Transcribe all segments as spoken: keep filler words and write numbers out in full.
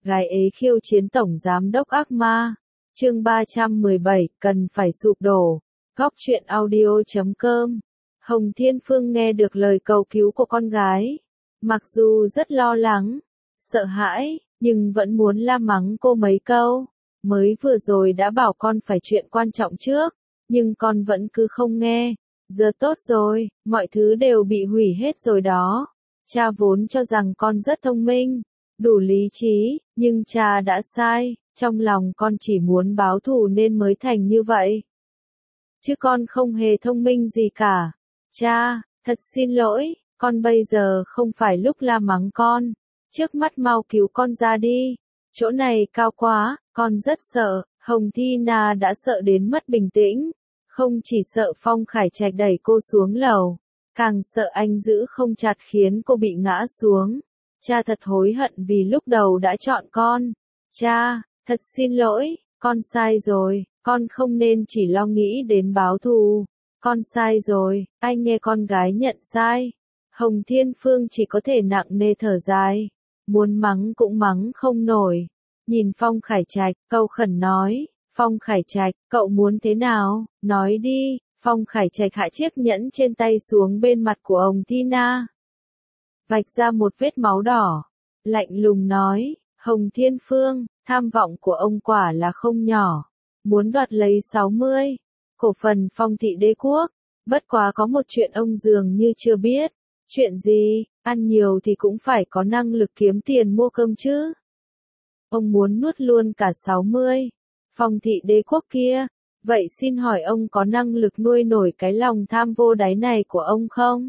Gái ế khiêu chiến tổng giám đốc ác ma. Chương ba trăm mười bảy, cần phải sụp đổ. Góc truyện audio chấm com. Hồng Thiên Phương nghe được lời cầu cứu của con gái. Mặc dù rất lo lắng, sợ hãi, nhưng vẫn muốn la mắng cô mấy câu. Mới vừa rồi đã bảo con phải chuyện quan trọng trước, nhưng con vẫn cứ không nghe. Giờ tốt rồi, mọi thứ đều bị hủy hết rồi đó. Cha vốn cho rằng con rất thông minh, đủ lý trí, nhưng cha đã sai, trong lòng con chỉ muốn báo thù nên mới thành như vậy. Chứ con không hề thông minh gì cả. Cha, thật xin lỗi, con bây giờ không phải lúc la mắng con. Trước mắt mau cứu con ra đi. Chỗ này cao quá, con rất sợ. Hồng Thi Na đã sợ đến mất bình tĩnh. Không chỉ sợ Phong Khải Trạch đẩy cô xuống lầu, càng sợ anh giữ không chặt khiến cô bị ngã xuống. Cha thật hối hận vì lúc đầu đã chọn con. Cha, thật xin lỗi, con sai rồi, con không nên chỉ lo nghĩ đến báo thù. Con sai rồi, anh nghe con gái nhận sai. Hồng Thiên Phương chỉ có thể nặng nề thở dài, muốn mắng cũng mắng không nổi. Nhìn Phong Khải Trạch, câu khẩn nói, Phong Khải Trạch, cậu muốn thế nào, nói đi. Phong Khải Trạch hạ chiếc nhẫn trên tay xuống bên mặt của ông Thi Na, vạch ra một vết máu đỏ, lạnh lùng nói, Hồng Thiên Phương, tham vọng của ông quả là không nhỏ, muốn đoạt lấy sáu mươi cổ phần Phong Thị Đế Quốc. Bất quá có một chuyện ông dường như chưa biết. Chuyện gì? Ăn nhiều thì cũng phải có năng lực kiếm tiền mua cơm chứ. Ông muốn nuốt luôn cả sáu mươi Phong Thị Đế Quốc kia. Vậy xin hỏi ông có năng lực nuôi nổi cái lòng tham vô đáy này của ông không?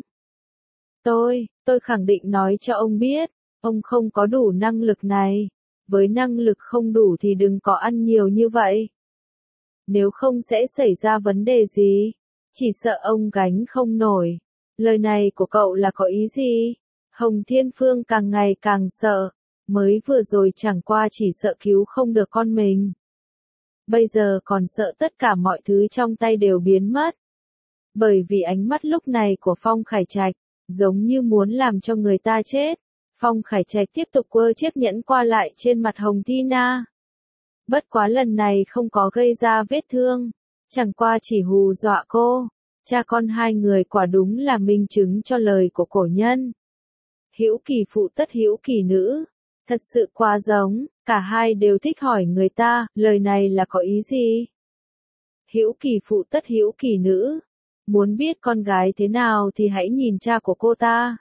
Tôi, tôi khẳng định nói cho ông biết, ông không có đủ năng lực này. Với năng lực không đủ thì đừng có ăn nhiều như vậy. Nếu không sẽ xảy ra vấn đề gì? Chỉ sợ ông gánh không nổi. Lời này của cậu là có ý gì? Hồng Thiên Phương càng ngày càng sợ. Mới vừa rồi chẳng qua chỉ sợ cứu không được con mình. Bây giờ còn sợ tất cả mọi thứ trong tay đều biến mất. Bởi vì ánh mắt lúc này của Phong Khải Trạch, giống như muốn làm cho người ta chết. Phong Khải Trạch tiếp tục quơ chiếc nhẫn qua lại trên mặt Hồng Thi Na. Bất quá lần này không có gây ra vết thương, chẳng qua chỉ hù dọa cô. Cha con hai người quả đúng là minh chứng cho lời của cổ nhân. Hữu kỳ phụ tất hữu kỳ nữ. Thật sự quá giống, cả hai đều thích hỏi người ta, lời này là có ý gì? Hữu kỳ phụ tất hữu kỳ nữ. Muốn biết con gái thế nào thì hãy nhìn cha của cô ta.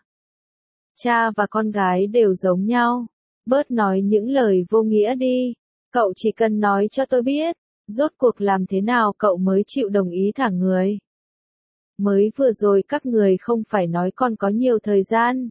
Cha và con gái đều giống nhau. Bớt nói những lời vô nghĩa đi. Cậu chỉ cần nói cho tôi biết, rốt cuộc làm thế nào cậu mới chịu đồng ý thả người. Mới vừa rồi các người không phải nói con có nhiều thời gian,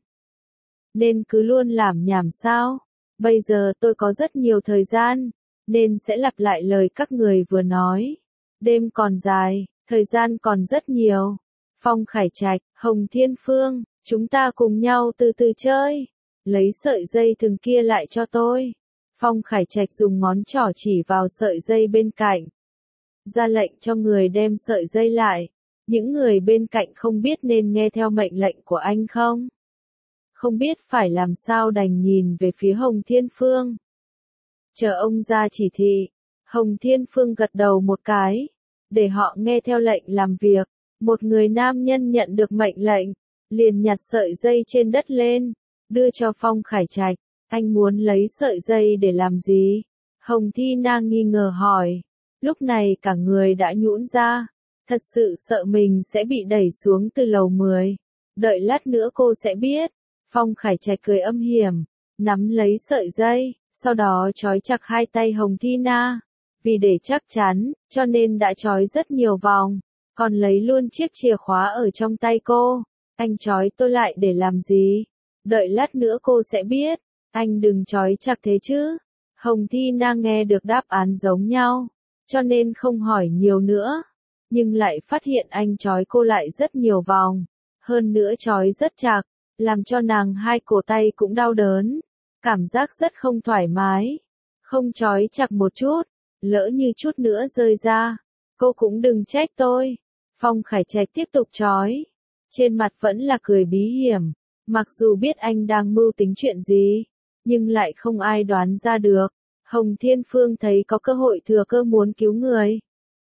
nên cứ luôn làm nhảm sao? Bây giờ tôi có rất nhiều thời gian, nên sẽ lặp lại lời các người vừa nói. Đêm còn dài, thời gian còn rất nhiều. Phong Khải Trạch, Hồng Thiên Phương, chúng ta cùng nhau từ từ chơi. Lấy sợi dây thừng kia lại cho tôi. Phong Khải Trạch dùng ngón trỏ chỉ vào sợi dây bên cạnh, ra lệnh cho người đem sợi dây lại. Những người bên cạnh không biết nên nghe theo mệnh lệnh của anh không? Không biết phải làm sao đành nhìn về phía Hồng Thiên Phương. Chờ ông ra chỉ thị. Hồng Thiên Phương gật đầu một cái, để họ nghe theo lệnh làm việc. Một người nam nhân nhận được mệnh lệnh, liền nhặt sợi dây trên đất lên, đưa cho Phong Khải Trạch. Anh muốn lấy sợi dây để làm gì? Hồng Thi Na nghi ngờ hỏi. Lúc này cả người đã nhũn ra, thật sự sợ mình sẽ bị đẩy xuống từ lầu mười. Đợi lát nữa cô sẽ biết. Phong Khải Trạch cười âm hiểm, nắm lấy sợi dây, sau đó trói chặt hai tay Hồng Thi Na. Vì để chắc chắn, cho nên đã trói rất nhiều vòng, còn lấy luôn chiếc chìa khóa ở trong tay cô. Anh trói tôi lại để làm gì? Đợi lát nữa cô sẽ biết. Anh đừng trói chặt thế chứ. Hồng Thi Na nghe được đáp án giống nhau, cho nên không hỏi nhiều nữa. Nhưng lại phát hiện anh trói cô lại rất nhiều vòng, hơn nữa trói rất chặt, làm cho nàng hai cổ tay cũng đau đớn. Cảm giác rất không thoải mái. Không trói chặt một chút, lỡ như chút nữa rơi ra, cô cũng đừng trách tôi. Phong Khải Trạch tiếp tục trói. Trên mặt vẫn là cười bí hiểm, mặc dù biết anh đang mưu tính chuyện gì. nhưng lại không ai đoán ra được. Hồng Thiên Phương thấy có cơ hội thừa cơ muốn cứu người.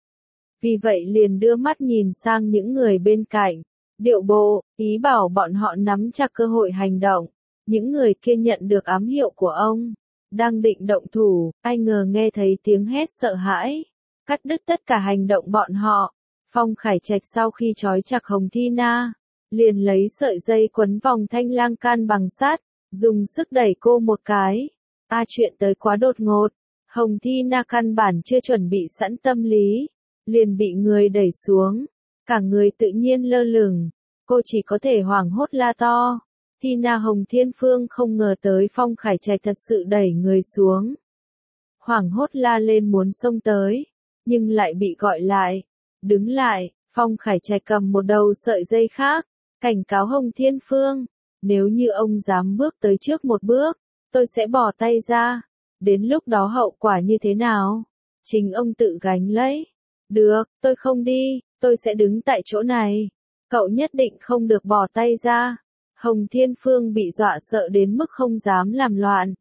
Vì vậy liền đưa mắt nhìn sang những người bên cạnh, điệu bộ, ý bảo bọn họ nắm chặt cơ hội hành động. Những người kia nhận được ám hiệu của ông, đang định động thủ, ai ngờ nghe thấy tiếng hét sợ hãi, cắt đứt tất cả hành động bọn họ. Phong Khải Trạch sau khi trói chặt Hồng Thi Na, liền lấy sợi dây quấn vòng Thanh Lang Can bằng sắt, dùng sức đẩy cô một cái. A chuyện tới quá đột ngột, Hồng Thi Na căn bản chưa chuẩn bị sẵn tâm lý, liền bị người đẩy xuống, cả người tự nhiên lơ lửng, cô chỉ có thể hoảng hốt la to. Thi Na Hồng Thiên Phương không ngờ tới Phong Khải Trạch thật sự đẩy người xuống. Hoảng hốt la lên muốn xông tới, nhưng lại bị gọi lại. Đứng lại, Phong Khải Trạch cầm một đầu sợi dây khác, cảnh cáo Hồng Thiên Phương, nếu như ông dám bước tới trước một bước, tôi sẽ bỏ tay ra. Đến lúc đó hậu quả như thế nào? Chính ông tự gánh lấy. Được, tôi không đi, tôi sẽ đứng tại chỗ này. Cậu nhất định không được bỏ tay ra. Hồng Thiên Phương bị dọa sợ đến mức không dám làm loạn.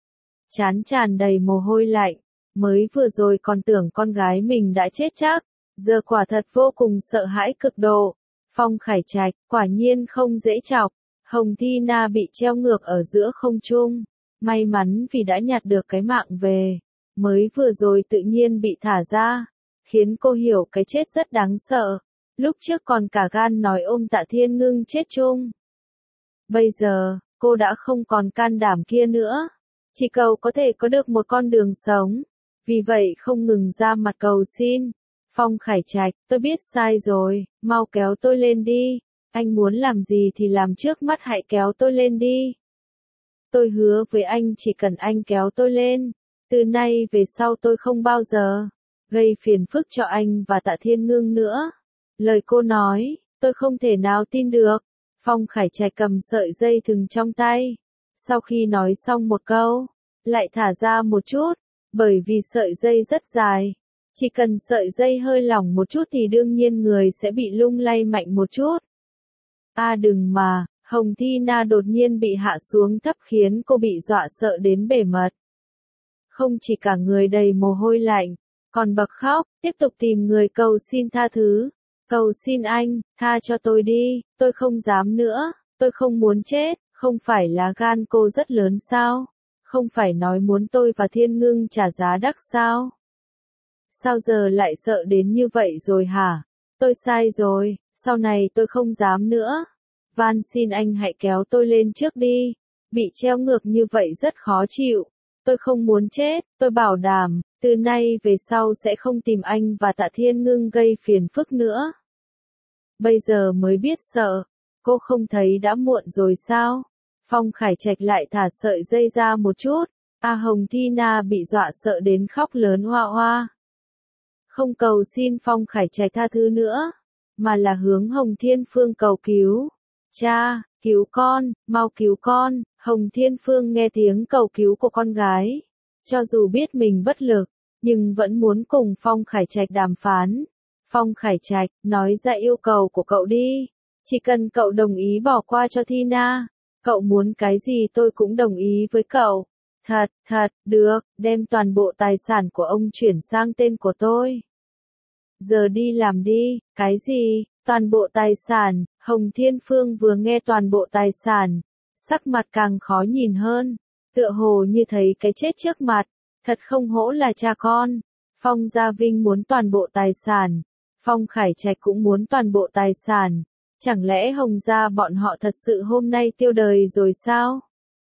Trán tràn đầy mồ hôi lạnh, mới vừa rồi còn tưởng con gái mình đã chết chắc, giờ quả thật vô cùng sợ hãi cực độ. Phong Khải Trạch, quả nhiên không dễ chọc. Hồng Thi Na bị treo ngược ở giữa không trung, may mắn vì đã nhặt được cái mạng về, mới vừa rồi tự nhiên bị thả ra, khiến cô hiểu cái chết rất đáng sợ. Lúc trước còn cả gan nói ôm Tạ Thiên Ngưng chết chung. Bây giờ, cô đã không còn can đảm kia nữa, chỉ cầu có thể có được một con đường sống, vì vậy không ngừng ra mặt cầu xin. Phong Khải Trạch, tôi biết sai rồi, mau kéo tôi lên đi, anh muốn làm gì thì làm, trước mắt hãy kéo tôi lên đi. Tôi hứa với anh chỉ cần anh kéo tôi lên, từ nay về sau tôi không bao giờ gây phiền phức cho anh và Tạ Thiên Ngưng nữa. Lời cô nói, tôi không thể nào tin được. Phong Khải Trạch cầm sợi dây thừng trong tay, sau khi nói xong một câu, lại thả ra một chút, bởi vì sợi dây rất dài. Chỉ cần sợi dây hơi lỏng một chút thì đương nhiên người sẽ bị lung lay mạnh một chút. A à đừng mà, Hồng Thi Na đột nhiên bị hạ xuống thấp khiến cô bị dọa sợ đến bể mật. Không chỉ cả người đầy mồ hôi lạnh, còn bật khóc, tiếp tục tìm người cầu xin tha thứ. Cầu xin anh, tha cho tôi đi, tôi không dám nữa, tôi không muốn chết, không phải là gan cô rất lớn sao? Không phải nói muốn tôi và Thiên Ngưng trả giá đắt sao? Sao giờ lại sợ đến như vậy rồi hả? Tôi sai rồi, sau này tôi không dám nữa. Van xin anh hãy kéo tôi lên trước đi. Bị treo ngược như vậy rất khó chịu. Tôi không muốn chết, tôi bảo đảm, từ nay về sau sẽ không tìm anh và Tạ Thiên Ngưng gây phiền phức nữa. Bây giờ mới biết sợ, cô không thấy đã muộn rồi sao? Phong Khải Trạch lại thả sợi dây ra một chút. A Hồng Thi Na bị dọa sợ đến khóc lớn hoa hoa. Không cầu xin Phong Khải Trạch tha thứ nữa, mà là hướng Hồng Thiên Phương cầu cứu. Cha, cứu con, mau cứu con. Hồng Thiên Phương nghe tiếng cầu cứu của con gái, cho dù biết mình bất lực, nhưng vẫn muốn cùng Phong Khải Trạch đàm phán. Phong Khải Trạch, nói ra yêu cầu của cậu đi, chỉ cần cậu đồng ý bỏ qua cho Thi Na, cậu muốn cái gì tôi cũng đồng ý với cậu. Thật, thật, được, đem toàn bộ tài sản của ông chuyển sang tên của tôi. Giờ đi làm đi, cái gì, toàn bộ tài sản? Hồng Thiên Phương vừa nghe toàn bộ tài sản, sắc mặt càng khó nhìn hơn, tựa hồ như thấy cái chết trước mặt, thật không hổ là cha con. Phong Gia Vinh muốn toàn bộ tài sản, Phong Khải Trạch cũng muốn toàn bộ tài sản, chẳng lẽ Hồng gia bọn họ thật sự hôm nay tiêu đời rồi sao?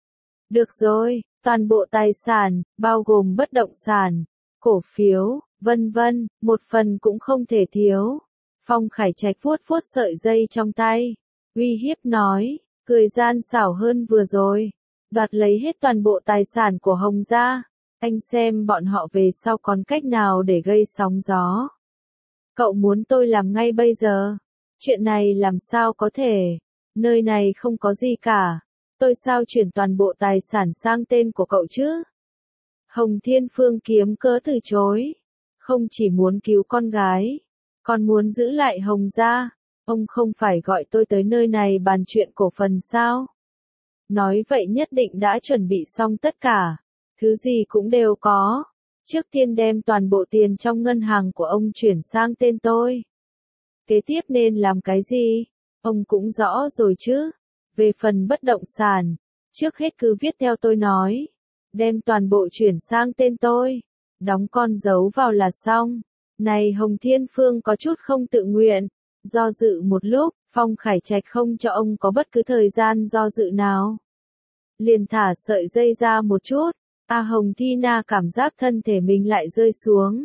Được rồi, toàn bộ tài sản, bao gồm bất động sản, cổ phiếu, vân vân, một phần cũng không thể thiếu. Phong Khải Trạch vuốt vuốt sợi dây trong tay, uy hiếp nói, cười gian xảo hơn vừa rồi, đoạt lấy hết toàn bộ tài sản của Hồng gia, anh xem bọn họ về sau còn cách nào để gây sóng gió. Cậu muốn tôi làm ngay bây giờ? Chuyện này làm sao có thể? Nơi này không có gì cả, tôi sao chuyển toàn bộ tài sản sang tên của cậu chứ? Hồng Thiên Phương kiếm cớ từ chối, không chỉ muốn cứu con gái, còn muốn giữ lại Hồng gia. Ông không phải gọi tôi tới nơi này bàn chuyện cổ phần sao? nói vậy nhất định đã chuẩn bị xong tất cả, thứ gì cũng đều có. Trước tiên đem toàn bộ tiền trong ngân hàng của ông chuyển sang tên tôi. Kế tiếp nên làm cái gì? Ông cũng rõ rồi chứ. Về phần bất động sản, trước hết cứ viết theo tôi nói. Đem toàn bộ chuyển sang tên tôi. Đóng con dấu vào là xong. Này Hồng Thiên Phương có chút không tự nguyện. Do dự một lúc, Phong Khải Trạch không cho ông có bất cứ thời gian do dự nào. Liền thả sợi dây ra một chút. A Hồng Thi Na cảm giác thân thể mình lại rơi xuống.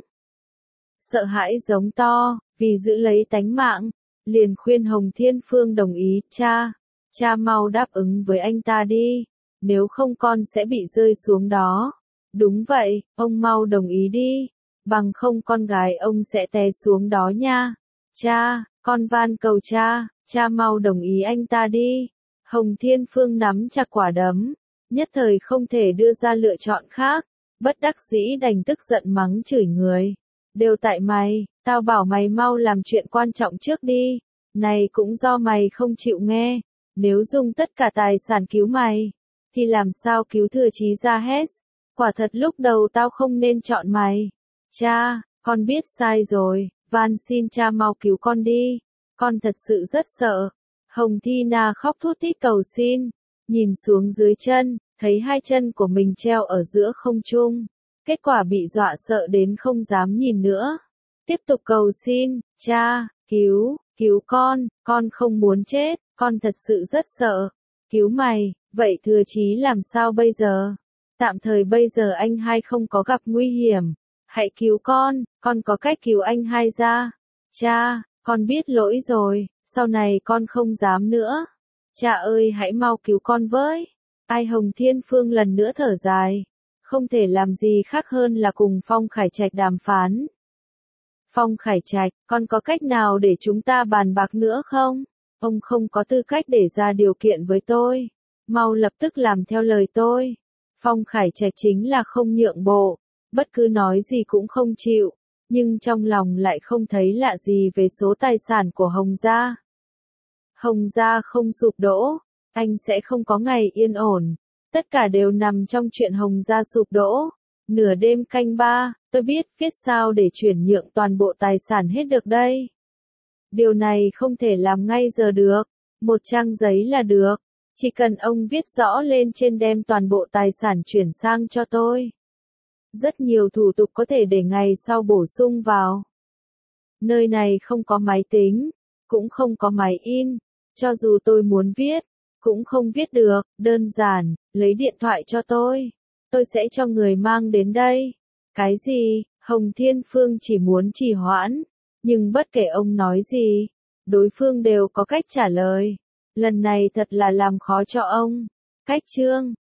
Sợ hãi giống to, vì giữ lấy tánh mạng. Liền khuyên Hồng Thiên Phương đồng ý, cha, cha mau đáp ứng với anh ta đi, nếu không con sẽ bị rơi xuống đó. Đúng vậy, ông mau đồng ý đi, bằng không con gái ông sẽ té xuống đó nha. Cha, con van cầu cha, cha mau đồng ý anh ta đi. Hồng Thiên Phương nắm chặt quả đấm, nhất thời không thể đưa ra lựa chọn khác, bất đắc dĩ đành tức giận mắng chửi người. Đều tại mày, tao bảo mày mau làm chuyện quan trọng trước đi, này cũng do mày không chịu nghe, nếu dùng tất cả tài sản cứu mày, thì làm sao cứu thừa chí ra hết, quả thật lúc đầu tao không nên chọn mày. Cha, con biết sai rồi, van xin cha mau cứu con đi, con thật sự rất sợ. Hồng Thi Na khóc thút thít cầu xin, nhìn xuống dưới chân, thấy hai chân của mình treo ở giữa không trung. Kết quả bị dọa sợ đến không dám nhìn nữa. Tiếp tục cầu xin, cha, cứu, cứu con, con không muốn chết, con thật sự rất sợ. Cứu mày, vậy thừa chí làm sao bây giờ? Tạm thời bây giờ anh hai không có gặp nguy hiểm. Hãy cứu con, con có cách cứu anh hai ra. Cha, con biết lỗi rồi, sau này con không dám nữa. Cha ơi hãy mau cứu con với. Ai Hồng Thiên Phương lần nữa thở dài. Không thể làm gì khác hơn là cùng Phong Khải Trạch đàm phán. Phong Khải Trạch, con có cách nào để chúng ta bàn bạc nữa không? Ông không có tư cách để ra điều kiện với tôi. Mau lập tức làm theo lời tôi. Phong Khải Trạch chính là không nhượng bộ, bất cứ nói gì cũng không chịu, nhưng trong lòng lại không thấy lạ gì về số tài sản của Hồng gia. Hồng gia không sụp đổ, anh sẽ không có ngày yên ổn. Tất cả đều nằm trong chuyện Hồng gia sụp đổ. Nửa đêm canh ba, tôi biết viết sao để chuyển nhượng toàn bộ tài sản hết được đây. Điều này không thể làm ngay giờ được. Một trang giấy là được. Chỉ cần ông viết rõ lên trên đem toàn bộ tài sản chuyển sang cho tôi. Rất nhiều thủ tục có thể để ngày sau bổ sung vào. Nơi này không có máy tính, cũng không có máy in. Cho dù tôi muốn viết, cũng không viết được, đơn giản, lấy điện thoại cho tôi. Tôi sẽ cho người mang đến đây. Cái gì? Hồng Thiên Phương chỉ muốn trì hoãn, nhưng bất kể ông nói gì, đối phương đều có cách trả lời. Lần này thật là làm khó cho ông. Cách chương